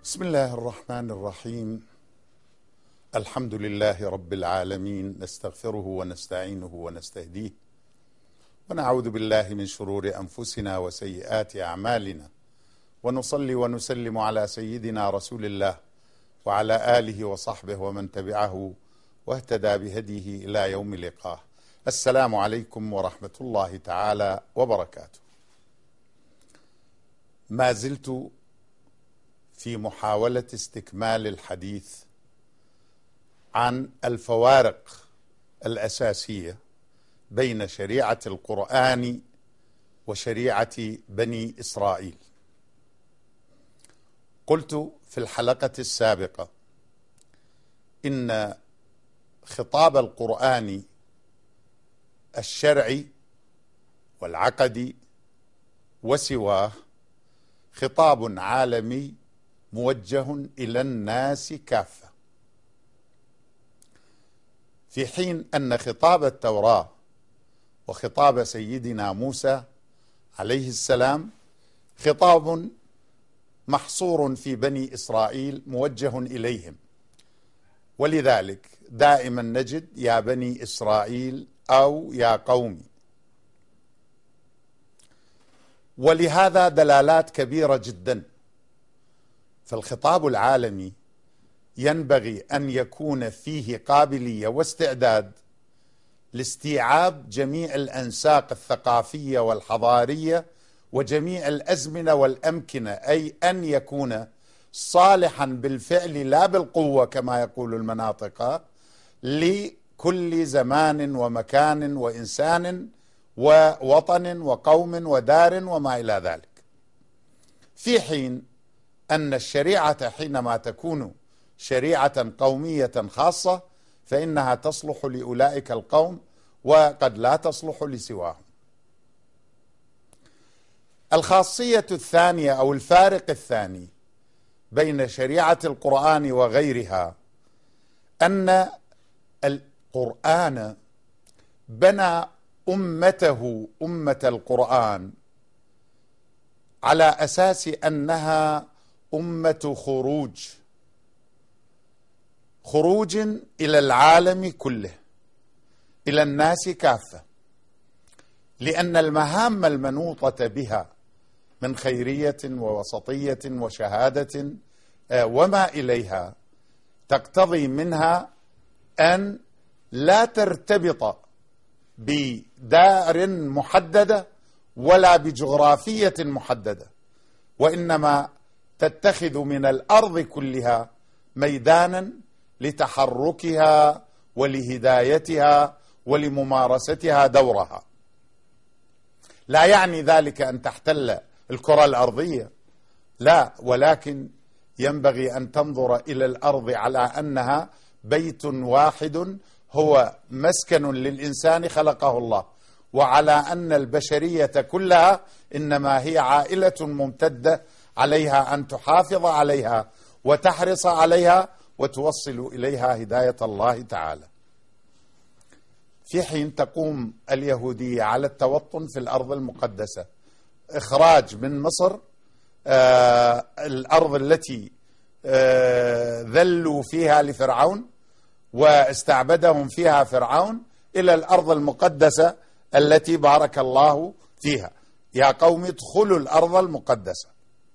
بسم الله الرحمن الرحيم. الحمد لله رب العالمين، نستغفره ونستعينه ونستهديه، ونعوذ بالله من شرور أنفسنا وسيئات أعمالنا، ونصلي ونسلم على سيدنا رسول الله وعلى آله وصحبه ومن تبعه واهتدى بهديه إلى يوم لقاه. السلام عليكم ورحمة الله تعالى وبركاته. ما زلت في محاولة استكمال الحديث عن الفوارق الأساسية بين شريعة القرآن وشريعة بني إسرائيل. قلت في الحلقة السابقة إن خطاب القرآن الشرعي والعقدي وسواه خطاب عالمي موجه إلى الناس كافة، في حين أن خطاب التوراة وخطاب سيدنا موسى عليه السلام خطاب محصور في بني إسرائيل موجه إليهم، ولذلك دائما نجد يا بني إسرائيل أو يا قومي، ولهذا دلالات كبيرة جدا. فالخطاب العالمي ينبغي أن يكون فيه قابلية واستعداد لاستيعاب جميع الأنساق الثقافية والحضارية وجميع الأزمنة والأمكنة، أي أن يكون صالحا بالفعل لا بالقوة كما يقول المناطق لكل زمان ومكان وإنسان ووطن وقوم ودار وما إلى ذلك، في حين أن الشريعة حينما تكون شريعة قومية خاصة فإنها تصلح لأولئك القوم وقد لا تصلح لسواهم. الخاصية الثانية أو الفارق الثاني بين شريعة القرآن وغيرها أن القرآن بنى أمته أمة القرآن على أساس أنها أمة خروج إلى العالم كله، إلى الناس كافة، لأن المهام المنوطة بها من خيرية ووسطية وشهادة وما إليها تقتضي منها أن لا ترتبط بدار محددة ولا بجغرافية محددة، وإنما تتخذ من الأرض كلها ميدانا لتحركها ولهدايتها ولممارستها دورها. لا يعني ذلك أن تحتل الكرة الأرضية، لا، ولكن ينبغي أن تنظر إلى الأرض على أنها بيت واحد هو مسكن للإنسان خلقه الله، وعلى أن البشرية كلها إنما هي عائلة ممتدة عليها أن تحافظ عليها وتحرص عليها وتوصل إليها هداية الله تعالى. في حين تقوم اليهودية على التوطن في الأرض المقدسة، إخراج من مصر الأرض التي ذلوا فيها لفرعون واستعبدهم فيها فرعون إلى الأرض المقدسة التي بارك الله فيها، يا قوم ادخلوا الأرض المقدسة.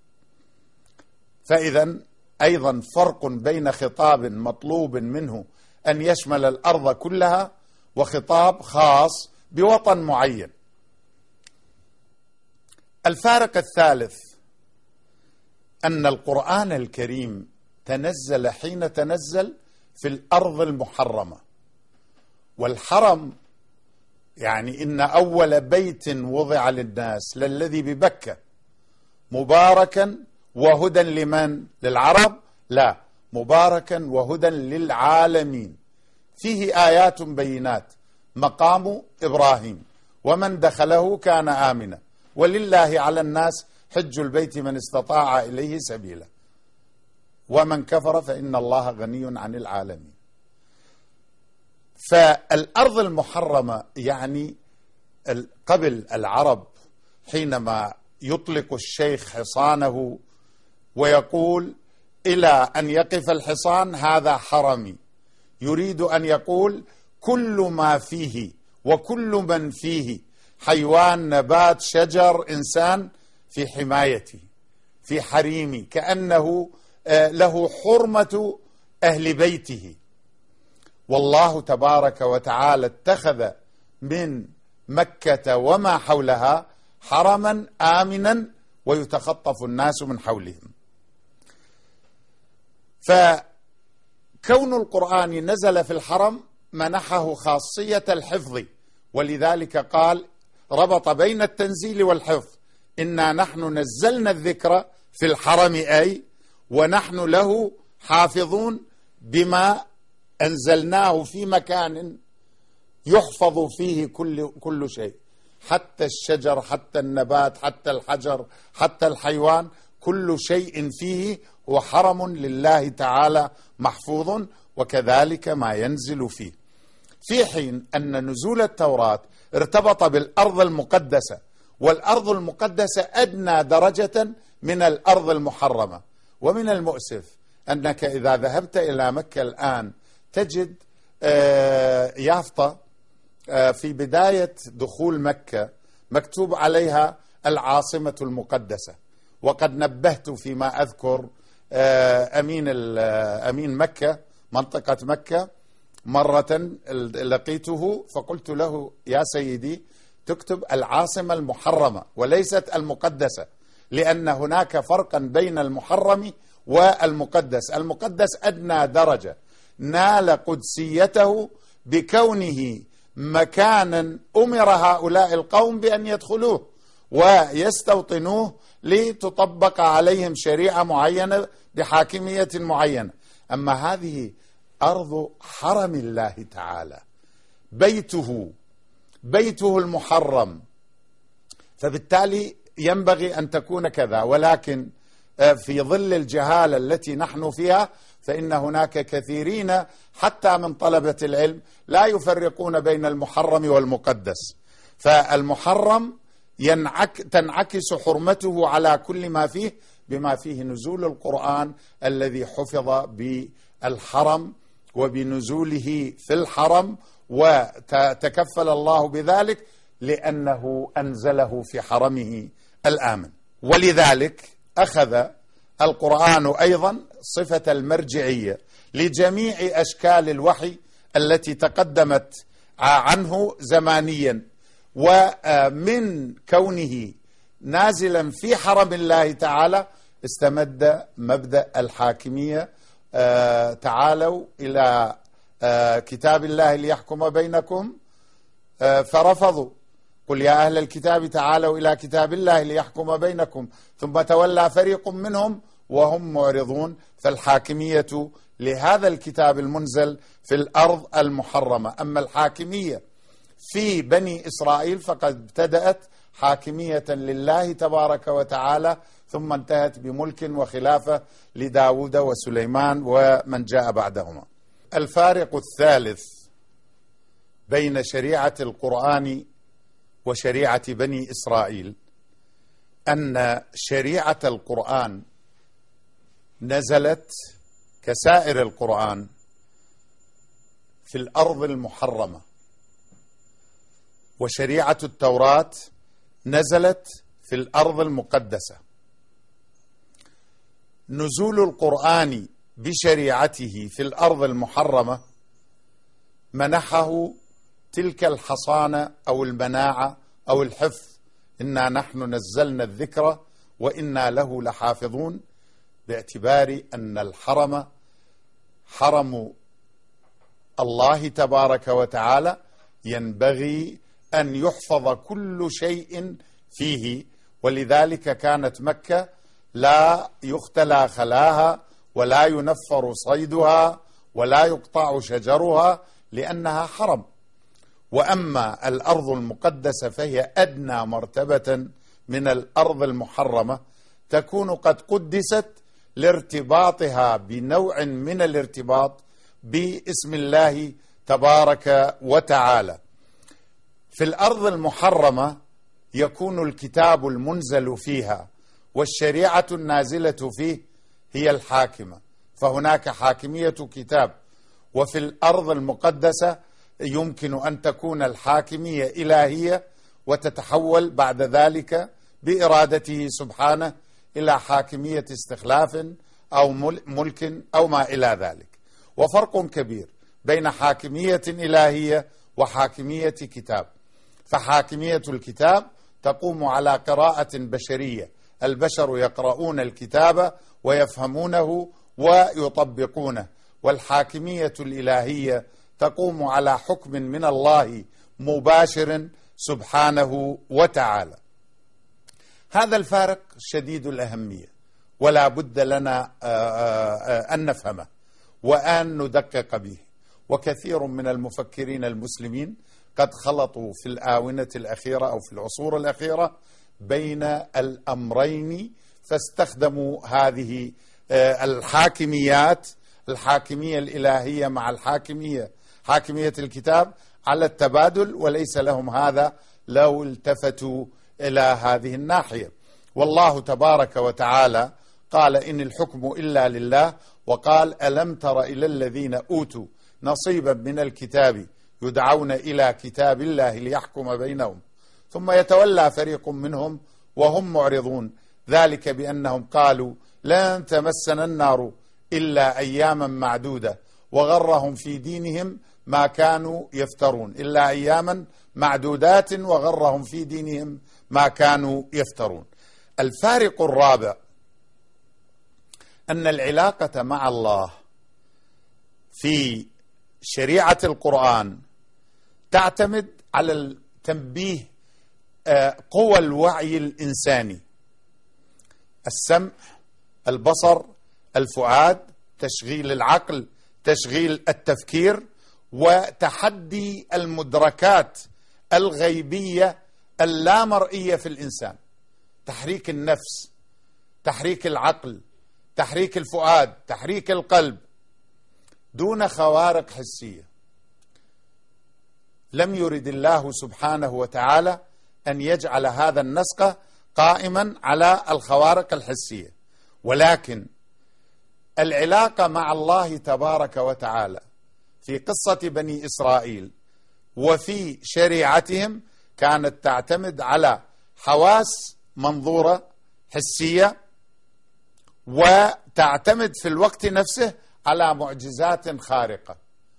فإذا أيضا فرق بين خطاب مطلوب منه أن يشمل الأرض كلها وخطاب خاص بوطن معين. الفارق الثالث أن القرآن الكريم تنزل حين تنزل في الأرض المحرمة، والحرم يعني إن أول بيت وضع للناس للذي ببكة مباركا وهدى لمن؟ للعرب؟ لا، مباركا وهدى للعالمين، فيه آيات بينات، مقام إبراهيم ومن دخله كان آمنا، ولله على الناس حج البيت من استطاع إليه سبيلا، ومن كفر فإن الله غني عن العالمين. فالأرض المحرمة يعني قبل العرب حينما يطلق الشيخ حصانه ويقول إلى أن يقف الحصان هذا حرمي، يريد أن يقول كل ما فيه وكل من فيه، حيوان، نبات، شجر، إنسان، في حمايتي، في حريمي، كأنه له حرمة أهل بيته. والله تبارك وتعالى اتخذ من مكة وما حولها حرما آمنا ويتخطف الناس من حولهم. فكون القرآن نزل في الحرم منحه خاصية الحفظ، ولذلك قال ربط بين التنزيل والحفظ: إنا نحن نزلنا الذكر في الحرم، أي ونحن له حافظون بما أنزلناه في مكان يحفظ فيه كل شيء، حتى الشجر، حتى النبات، حتى الحجر، حتى الحيوان، كل شيء فيه هو حرم لله تعالى محفوظ، وكذلك ما ينزل فيه. في حين أن نزول التوراة ارتبط بالأرض المقدسة، والأرض المقدسة أدنى درجة من الأرض المحرمة. ومن المؤسف أنك إذا ذهبت إلى مكة الآن تجد يافطة في بداية دخول مكة مكتوب عليها العاصمة المقدسة. وقد نبهت فيما أذكر أمين مكة، منطقة مكة، مرة لقيته فقلت له: يا سيدي، تكتب العاصمة المحرمة وليست المقدسة، لأن هناك فرقا بين المحرم والمقدس. المقدس أدنى درجة، نال قدسيته بكونه مكانا أمر هؤلاء القوم بأن يدخلوه ويستوطنوه لتطبق عليهم شريعة معينة بحاكمية معينة. أما هذه أرض حرم الله تعالى، بيته المحرم، فبالتالي ينبغي أن تكون كذا. ولكن في ظل الجهالة التي نحن فيها فإن هناك كثيرين حتى من طلبة العلم لا يفرقون بين المحرم والمقدس. فالمحرم تنعكس حرمته على كل ما فيه، بما فيه نزول القرآن الذي حفظ بالحرم وبنزوله في الحرم، وتكفل الله بذلك لأنه أنزله في حرمه الآمن. ولذلك أخذ القرآن أيضا صفة المرجعية لجميع أشكال الوحي التي تقدمت عنه زمانيا، ومن كونه نازلا في حرم الله تعالى استمد مبدأ الحاكمية. تعالوا إلى كتاب الله ليحكم بينكم فرفضوا، قل يا أهل الكتاب تعالوا إلى كتاب الله ليحكم بينكم، ثم تولى فريق منهم وهم معرضون. فالحاكمية لهذا الكتاب المنزل في الأرض المحرمة. أما الحاكمية في بني إسرائيل فقد ابتدأت حاكمية لله تبارك وتعالى، ثم انتهت بملك وخلافة لداود وسليمان ومن جاء بعدهما. الفارق الثالث بين شريعة القرآن وشريعة بني إسرائيل أن شريعة القرآن نزلت كسائر القرآن في الأرض المحرمة، وشريعة التوراة نزلت في الأرض المقدسة. نزول القرآن بشريعته في الأرض المحرمة منحه تلك الحصانة أو المناعة أو الحفظ: إنا نحن نزلنا الذكر وإنا له لحافظون، باعتبار أن الحرم حرم الله تبارك وتعالى، ينبغي أن يحفظ كل شيء فيه. ولذلك كانت مكة لا يختلى خلاها ولا ينفر صيدها ولا يقطع شجرها لأنها حرم. وأما الأرض المقدسة فهي أدنى مرتبة من الأرض المحرمة، تكون قد قدست لارتباطها بنوع من الارتباط باسم الله تبارك وتعالى. في الأرض المحرمة يكون الكتاب المنزل فيها والشريعة النازلة فيه هي الحاكمة، فهناك حاكمية كتاب. وفي الأرض المقدسة يمكن أن تكون الحاكمية إلهية وتتحول بعد ذلك بإرادته سبحانه إلى حاكمية استخلاف أو ملك أو ما إلى ذلك. وفرق كبير بين حاكمية إلهية وحاكمية كتاب. فحاكمية الكتاب تقوم على قراءة بشرية، البشر يقرؤون الكتاب ويفهمونه ويطبقونه. والحاكمية الإلهية تقوم على حكم من الله مباشر سبحانه وتعالى. هذا الفارق شديد الأهمية، ولا بد لنا أن نفهمه وأن ندقق به. وكثير من المفكرين المسلمين قد خلطوا في الآونة الأخيرة أو في العصور الأخيرة بين الأمرين، فاستخدموا هذه الحاكميات، الحاكمية الإلهية مع حاكمية الكتاب، على التبادل، وليس لهم هذا لو التفتوا إلى هذه الناحية. والله تبارك وتعالى قال: إن الحكم إلا لله. وقال: ألم تر إلى الذين أوتوا نصيبا من الكتاب يدعون إلى كتاب الله ليحكم بينهم ثم يتولى فريق منهم وهم معرضون، ذلك بأنهم قالوا لن تمسنا النار إلا أياما معدودة وغرهم في دينهم ما كانوا يفترون. إلا أياما معدودات وغرهم في دينهم ما كانوا يفترون. الفارق الرابع أن العلاقة مع الله في شريعة القرآن تعتمد على التنبيه قوى الوعي الإنساني: السمع، البصر، الفؤاد، تشغيل العقل، تشغيل التفكير، وتحدي المدركات الغيبية اللامرئية في الإنسان. تحريك النفس، تحريك العقل، تحريك الفؤاد، تحريك القلب، دون خوارق حسية. لم يرد الله سبحانه وتعالى أن يجعل هذا النسق قائما على الخوارق الحسية، ولكن العلاقة مع الله تبارك وتعالى في قصة بني إسرائيل وفي شريعتهم كانت تعتمد على حواس منظورة حسية، وتعتمد في الوقت نفسه على معجزات خارقة.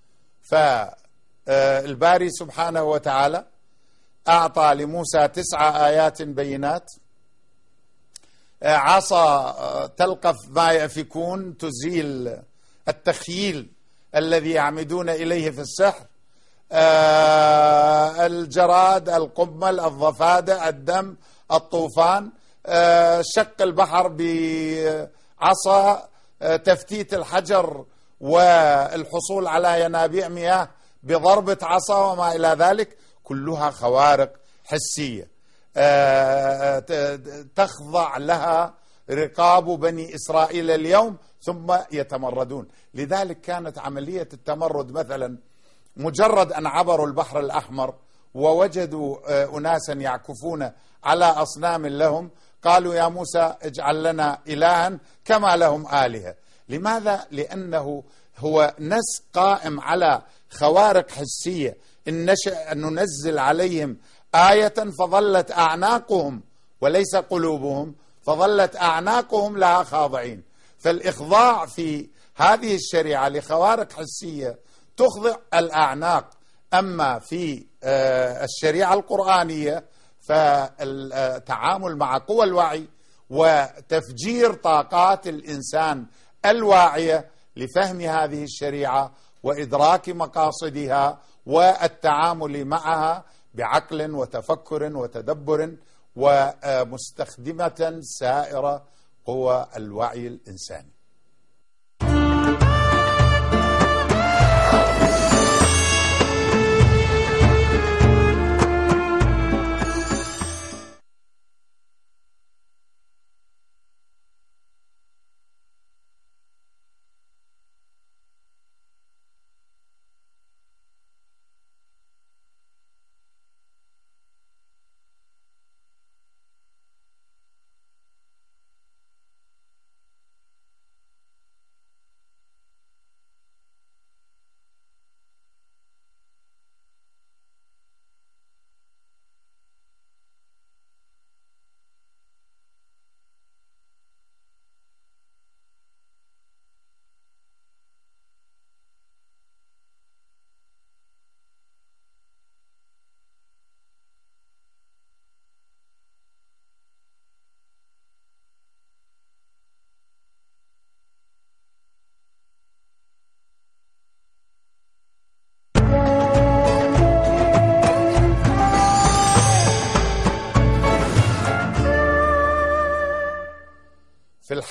فالباري سبحانه وتعالى أعطى لموسى 9 آيات بينات: عصا تلقف ما يأفكون، تزيل التخييل الذي يعمدون إليه في السحر، الجراد، القمل، الضفادع، الدم، الطوفان، شق البحر بعصا، تفتيت الحجر والحصول على ينابيع مياه بضربة عصا وما إلى ذلك. كلها خوارق حسية تخضع لها رقاب بني إسرائيل اليوم ثم يتمردون. لذلك كانت عملية التمرد مثلا مجرد أن عبروا البحر الأحمر ووجدوا أناسا يعكفون على أصنام لهم، قالوا: يا موسى اجعل لنا إلها كما لهم آلهة. لماذا؟ لأنه هو نسق قائم على خوارق حسية. إن نشأ أن ننزل عليهم آية فظلت أعناقهم وليس قلوبهم، فظلت أعناقهم لها خاضعين. فالإخضاع في هذه الشريعة لخوارق حسية تخضع الأعناق. أما في الشريعة القرآنية فالتعامل مع قوى الوعي وتفجير طاقات الإنسان الواعية لفهم هذه الشريعة وإدراك مقاصدها والتعامل معها بعقل وتفكر وتدبر، ومستخدمة سائر قوى الوعي الإنساني.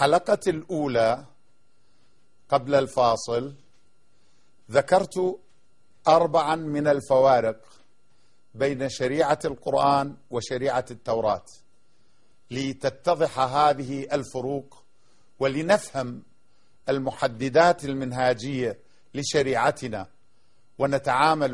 الحلقة الأولى قبل الفاصل ذكرت 4 من الفوارق بين شريعة القرآن وشريعة التوراة، لتتضح هذه الفروق ولنفهم المحددات المنهاجية لشريعتنا ونتعامل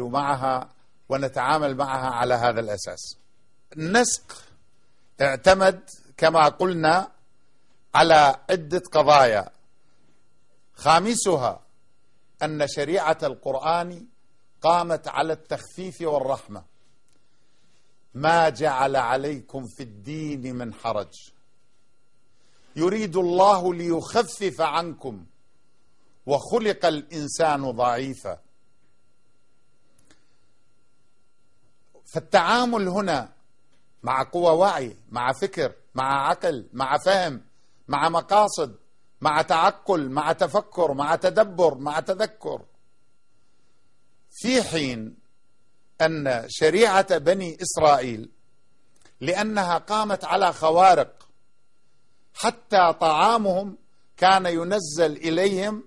معها على هذا الأساس. النسق اعتمد كما قلنا على عدة قضايا، خامسها أن شريعة القرآن قامت على التخفيف والرحمة، ما جعل عليكم في الدين من حرج، يريد الله ليخفف عنكم وخلق الإنسان ضعيفا. فالتعامل هنا مع قوى وعي، مع فكر، مع عقل، مع فهم، مع مقاصد، مع تعقل، مع تفكر، مع تدبر، مع تذكر، في حين أن شريعة بني إسرائيل لأنها قامت على خوارق، حتى طعامهم كان ينزل إليهم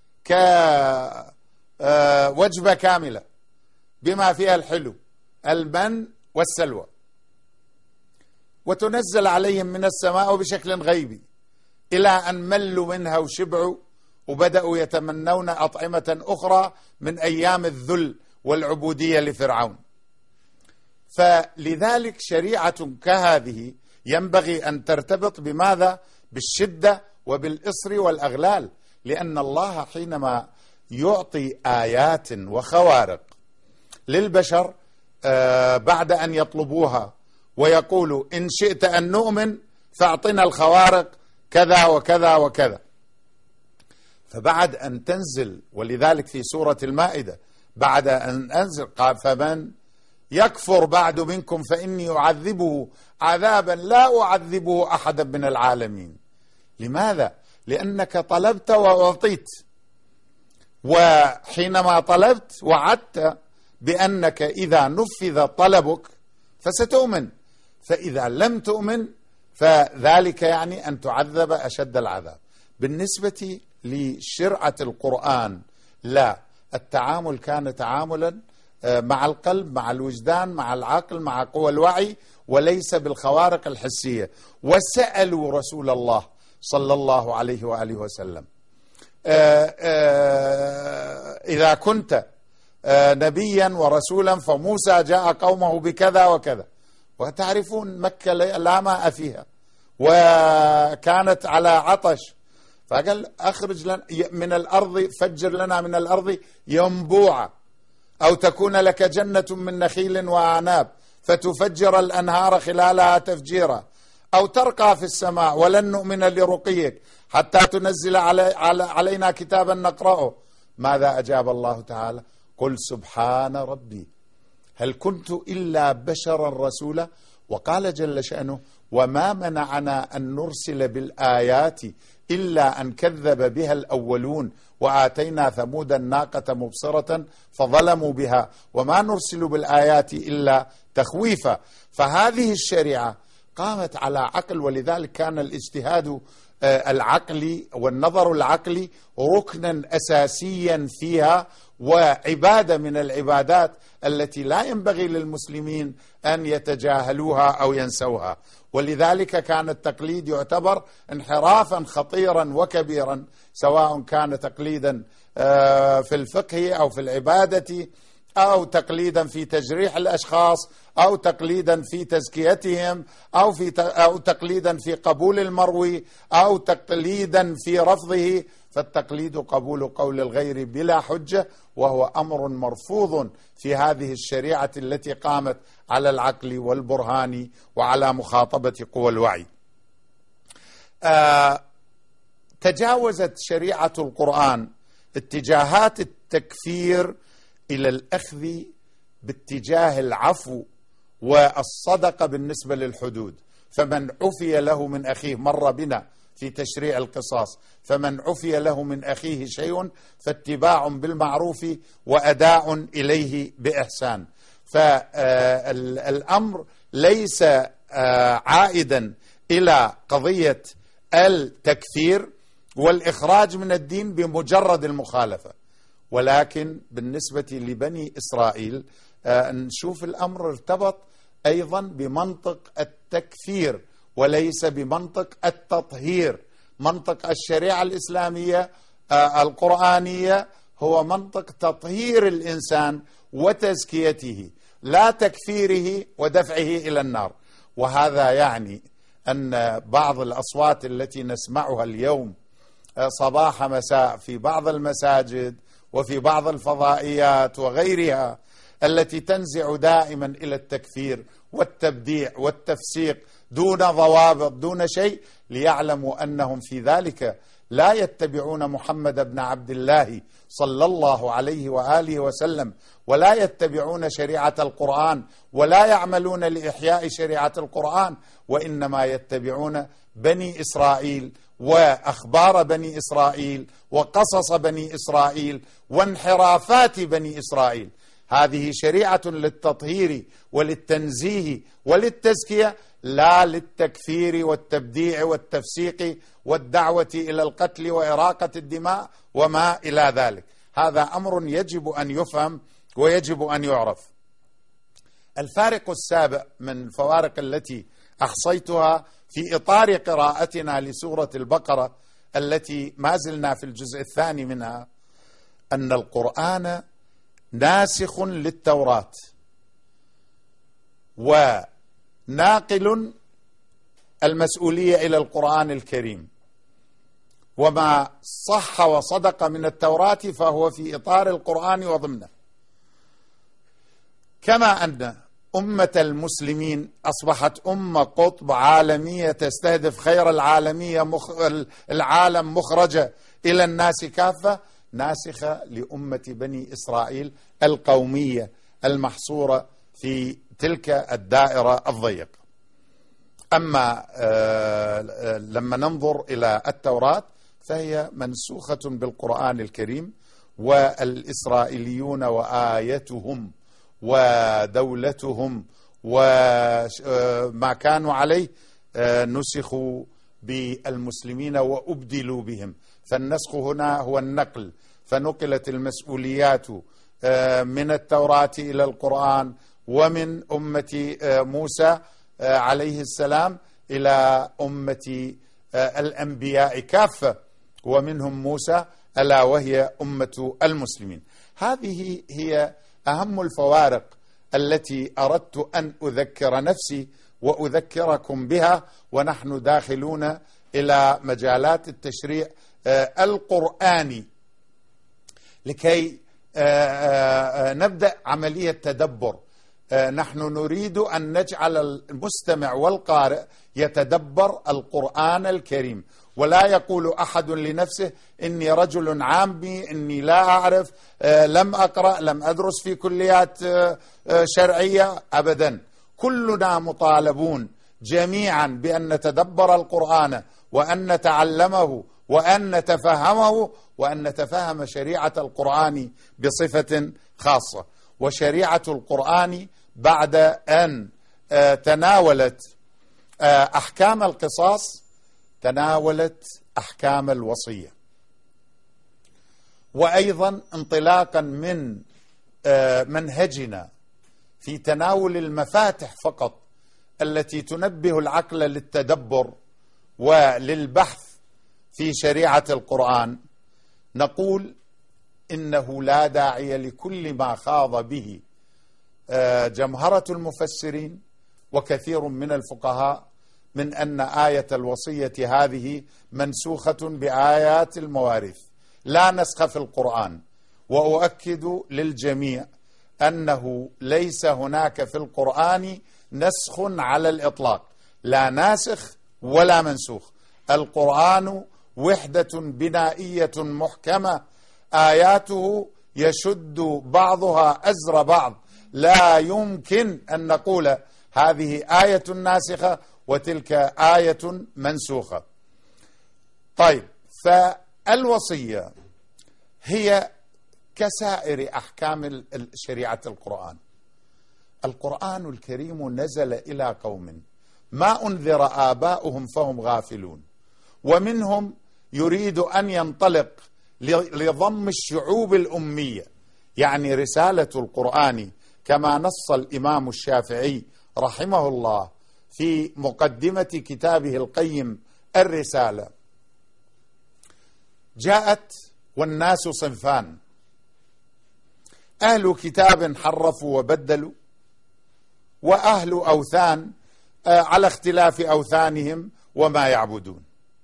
كوجبة كاملة بما فيها الحلو، المن والسلوى، وتنزل عليهم من السماء بشكل غيبي، إلى أن ملوا منها وشبعوا وبدأوا يتمنون أطعمة أخرى من أيام الذل والعبودية لفرعون. فلذلك شريعة كهذه ينبغي أن ترتبط بماذا؟ بالشدة وبالإصر والأغلال، لأن الله حينما يعطي آيات وخوارق للبشر بعد أن يطلبوها ويقولوا إن شئت أن نؤمن فاعطنا الخوارق كذا وكذا وكذا، فبعد أن تنزل، ولذلك في سورة المائدة بعد أن أنزل قال فمن يكفر بعد منكم فإني أعذبه عذابا لا أعذبه أحدا من العالمين. لماذا؟ لأنك طلبت وأعطيت، وحينما طلبت وعدت بأنك إذا نفذ طلبك فستؤمن، فإذا لم تؤمن فذلك يعني أن تعذب أشد العذاب. بالنسبة لشرعة القرآن لا، التعامل كان تعاملا مع القلب، مع الوجدان، مع العقل، مع قوى الوعي، وليس بالخوارق الحسية. وسألوا رسول الله صلى الله عليه وآله وسلم إذا كنت نبيا ورسولا فموسى جاء قومه بكذا وكذا، وتعرفون مكة لا ماء فيها وكانت على عطش، فقال أخرج لنا من الأرض، فجر لنا من الأرض ينبوعا أو تكون لك جنة من نخيل وأعناب فتفجر الأنهار خلالها تفجيرا أو ترقى في السماء ولن نؤمن لرقيك حتى تنزل علينا كتابا نقرأه. ماذا أجاب الله تعالى؟ قل سبحان ربي هل كنت إلا بشرا رسولا. وقال جل شأنه وما منعنا أن نرسل بالآيات إلا أن كذب بها الأولون وآتينا ثمود الناقة مبصرة فظلموا بها وما نرسل بالآيات إلا تخويفا. فهذه الشريعة قامت على عقل، ولذلك كان الاجتهاد العقلي والنظر العقلي ركنا أساسيا فيها، وعبادة من العبادات التي لا ينبغي للمسلمين أن يتجاهلوها أو ينسوها. ولذلك كان التقليد يعتبر انحرافا خطيرا وكبيرا، سواء كان تقليدا في الفقه أو في العبادة أو تقليدا في تجريح الأشخاص أو تقليدا في تزكيتهم أو تقليدا في قبول المروي أو تقليدا في رفضه. فالتقليد قبول قول الغير بلا حجة، وهو أمر مرفوض في هذه الشريعة التي قامت على العقل والبرهان وعلى مخاطبة قوى الوعي. تجاوزت شريعة القرآن اتجاهات التكفير إلى الأخذ باتجاه العفو والصدقة بالنسبة للحدود. فمن عفي له من أخيه، مر بنا في تشريع القصاص، فمن عفي له من أخيه شيء فاتباع بالمعروف وأداء إليه بإحسان. فالأمر ليس عائدا إلى قضية التكفير والإخراج من الدين بمجرد المخالفة. ولكن بالنسبة لبني إسرائيل نشوف الأمر ارتبط أيضا بمنطق التكفير وليس بمنطق التطهير. منطق الشريعة الإسلامية القرآنية هو منطق تطهير الإنسان وتزكيته، لا تكفيره ودفعه إلى النار. وهذا يعني أن بعض الأصوات التي نسمعها اليوم صباح مساء في بعض المساجد وفي بعض الفضائيات وغيرها التي تنزع دائما إلى التكفير والتبديع والتفسيق دون ضوابط دون شيء، ليعلموا أنهم في ذلك لا يتبعون محمد بن عبد الله صلى الله عليه وآله وسلم، ولا يتبعون شريعة القرآن، ولا يعملون لإحياء شريعة القرآن، وإنما يتبعون بني إسرائيل وأخبار بني إسرائيل وقصص بني إسرائيل وانحرافات بني إسرائيل. هذه شريعة للتطهير وللتنزيه وللتزكية، لا للتكفير والتبديع والتفسيق والدعوة إلى القتل وإراقة الدماء وما إلى ذلك. هذا أمر يجب أن يفهم ويجب أن يعرف. الفارق السابع من الفوارق التي أحصيتها في إطار قراءتنا لسورة البقرة التي ما زلنا في الجزء الثاني منها، أن القرآن ناسخ للتوراة وناقل المسؤولية إلى القرآن الكريم، وما صح وصدق من التوراة فهو في إطار القرآن وضمنه. كما أن أمة المسلمين أصبحت أمة قطب عالمية تستهدف خير العالم مخرجة إلى الناس كافة، ناسخة لأمة بني إسرائيل القومية المحصورة في تلك الدائرة الضيقة. أما لما ننظر إلى التوراة فهي منسوخة بالقرآن الكريم، والإسرائيليون وآيتهم ودولتهم وما كانوا عليه نسخوا بالمسلمين وأبدلوا بهم. فالنسخ هنا هو النقل، فنقلت المسؤوليات من التوراة إلى القرآن، ومن أمة موسى عليه السلام إلى أمة الأنبياء كافة، ومنهم موسى ألا وهي أمة المسلمين. هذه هي أهم الفوارق التي أردت أن أذكر نفسي وأذكركم بها ونحن داخلون إلى مجالات التشريع القرآني، لكي نبدأ عملية تدبر. نحن نريد أن نجعل المستمع والقارئ يتدبر القرآن الكريم، ولا يقول أحد لنفسه إني رجل عامي، إني لا أعرف، لم أقرأ، لم أدرس في كليات شرعية. أبدا، كلنا مطالبون جميعا بأن نتدبر القرآن وأن نتعلمه وأن نتفهمه وأن نتفهم شريعة القرآن بصفة خاصة. وشريعة القرآن بعد أن تناولت أحكام القصاص تناولت أحكام الوصية، وأيضا انطلاقا من منهجنا في تناول المفاتح فقط التي تنبه العقل للتدبر وللبحث في شريعة القرآن، نقول إنه لا داعي لكل ما خاض به جمهرة المفسرين وكثير من الفقهاء من أن آية الوصية هذه منسوخة بآيات المواريث. لا نسخ في القرآن، وأؤكد للجميع أنه ليس هناك في القرآن نسخ على الإطلاق، لا ناسخ ولا منسوخ. القرآن وحدة بنائية محكمة، آياته يشد بعضها أزر بعض، لا يمكن أن نقول هذه آية ناسخة وتلك آية منسوخة. طيب، فالوصية هي كسائر أحكام شريعة القرآن. القرآن الكريم نزل إلى قوم ما أنذر آباؤهم فهم غافلون، ومنهم يريد أن ينطلق لضم الشعوب الأمية. يعني رسالة القرآن كما نص الإمام الشافعي رحمه الله في مقدمة كتابه القيم الرسالة، جاءت والناس صنفان: أهل كتاب حرفوا وبدلوا، وأهل أوثان على اختلاف أوثانهم وما يعبدون.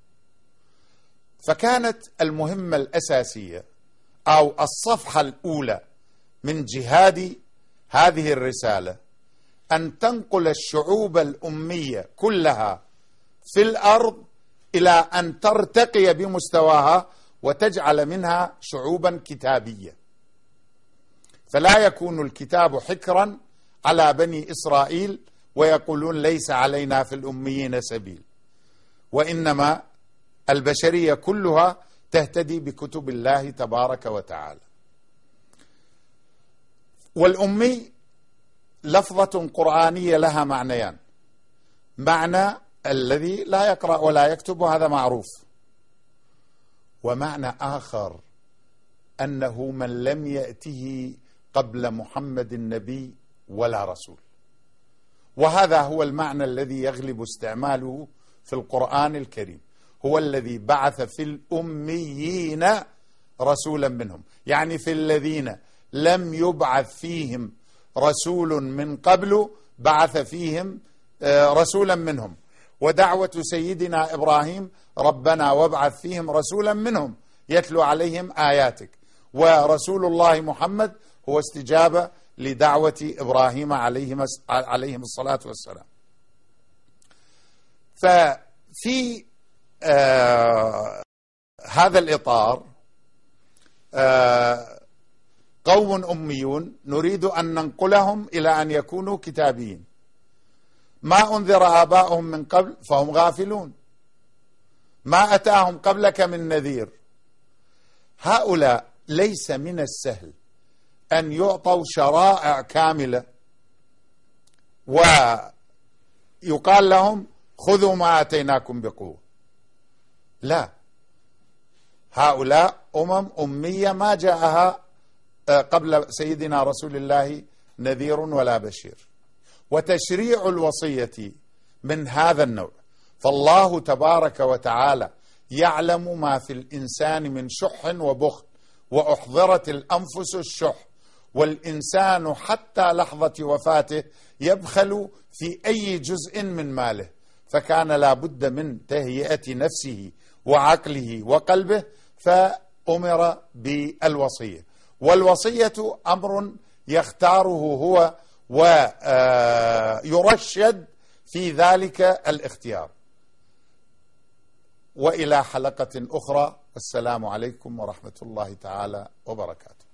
فكانت المهمة الأساسية أو الصفحة الأولى من جهاد هذه الرسالة أن تنقل الشعوب الأمية كلها في الأرض إلى أن ترتقي بمستواها وتجعل منها شعوبا كتابية، فلا يكون الكتاب حكرا على بني إسرائيل ويقولون ليس علينا في الأميين سبيل، وإنما البشرية كلها تهتدي بكتب الله تبارك وتعالى. والأمي لفظة قرآنية لها معنيان: معنى الذي لا يقرأ ولا يكتب، وهذا معروف، ومعنى آخر أنه من لم يأته قبل محمد النبي ولا رسول، وهذا هو المعنى الذي يغلب استعماله في القرآن الكريم. هو الذي بعث في الأميين رسولا منهم، يعني في الذين لم يبعث فيهم رسول من قبل بعث فيهم رسولا منهم. ودعوة سيدنا إبراهيم: ربنا وابعث فيهم رسولا منهم يتلو عليهم آياتك. ورسول الله محمد هو استجابة لدعوة إبراهيم عليهم الصلاة والسلام. ففي هذا الإطار قوم أميون نريد أن ننقلهم إلى أن يكونوا كتابيين. ما أنذر آباؤهم من قبل فهم غافلون، ما أتاهم قبلك من نذير. هؤلاء ليس من السهل أن يعطوا شرائع كاملة ويقال لهم خذوا ما آتيناكم بقوة. لا، هؤلاء أمية ما جاءها قبل سيدنا رسول الله نذير ولا بشير. وتشريع الوصية من هذا النوع، فالله تبارك وتعالى يعلم ما في الإنسان من شح وبخل، وأحضرت الأنفس الشح، والإنسان حتى لحظة وفاته يبخل في أي جزء من ماله، فكان لا بد من تهيئة نفسه وعقله وقلبه، فأمر بالوصية. والوصية أمر يختاره هو ويرشد في ذلك الاختيار. وإلى حلقة أخرى، والسلام عليكم ورحمة الله تعالى وبركاته.